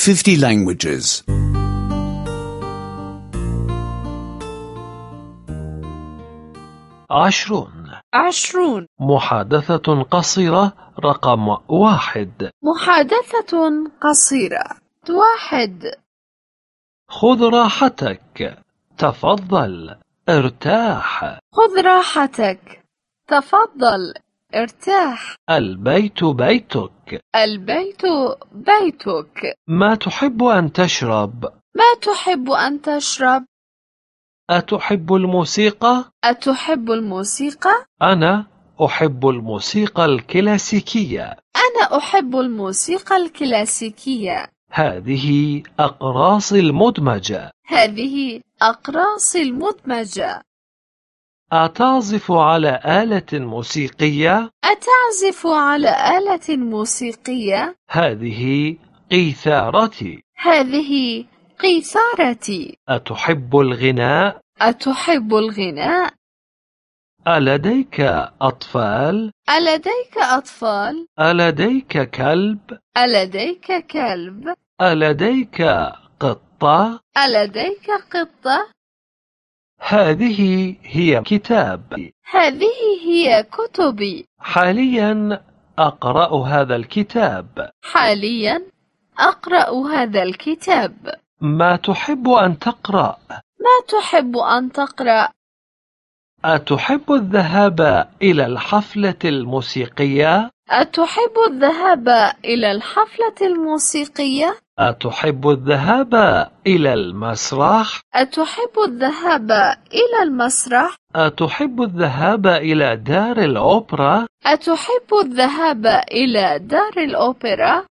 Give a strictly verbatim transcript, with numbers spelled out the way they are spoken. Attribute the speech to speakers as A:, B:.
A: fifty languages.
B: عشرون
C: عشرون
B: محادثة قصيرة رقم واحد.
C: محادثة قصيرة واحد.
B: خذ راحتك، تفضل، ارتاح.
C: خذ راحتك، تفضل، ارتاح.
B: البيت بيتك.
C: البيت بيتك.
B: ما تحب أن تشرب؟
C: ما تحب أن تشرب؟
B: أتحب الموسيقى؟
C: أتحب الموسيقى؟
B: أنا أحب الموسيقى الكلاسيكية.
C: أنا أحب الموسيقى الكلاسيكية.
B: هذه أقراص المدمجة.
C: هذه أقراص المدمجة.
B: أتعزف على آلة موسيقية؟
C: أتعزف على آلة موسيقية؟
B: هذه قيثارتي.
C: هذه قيثارتي.
B: أتحب الغناء؟
C: أتحب الغناء؟
B: ألديك أطفال؟
C: ألديك أطفال؟
B: ألديك كلب؟
C: ألديك كلب؟
B: ألديك قطة؟
C: ألديك قطة؟
B: هذه هي كتاب.
C: هذه هي كتبي.
B: حاليا أقرأ هذا الكتاب.
C: حاليا أقرأ هذا الكتاب.
B: ما تحب أن تقرأ؟
C: ما تحب أن تقرأ؟
B: أتحب الذهاب إلى الحفلة الموسيقية؟
C: أتحب الذهاب إلى الحفلة الموسيقية؟
B: أتحب الذهاب إلى المسرح؟
C: أتحب الذهاب إلى المسرح؟
B: أتحب الذهاب إلى دار الأوبرا؟
C: أتحب الذهاب إلى دار الأوبرا؟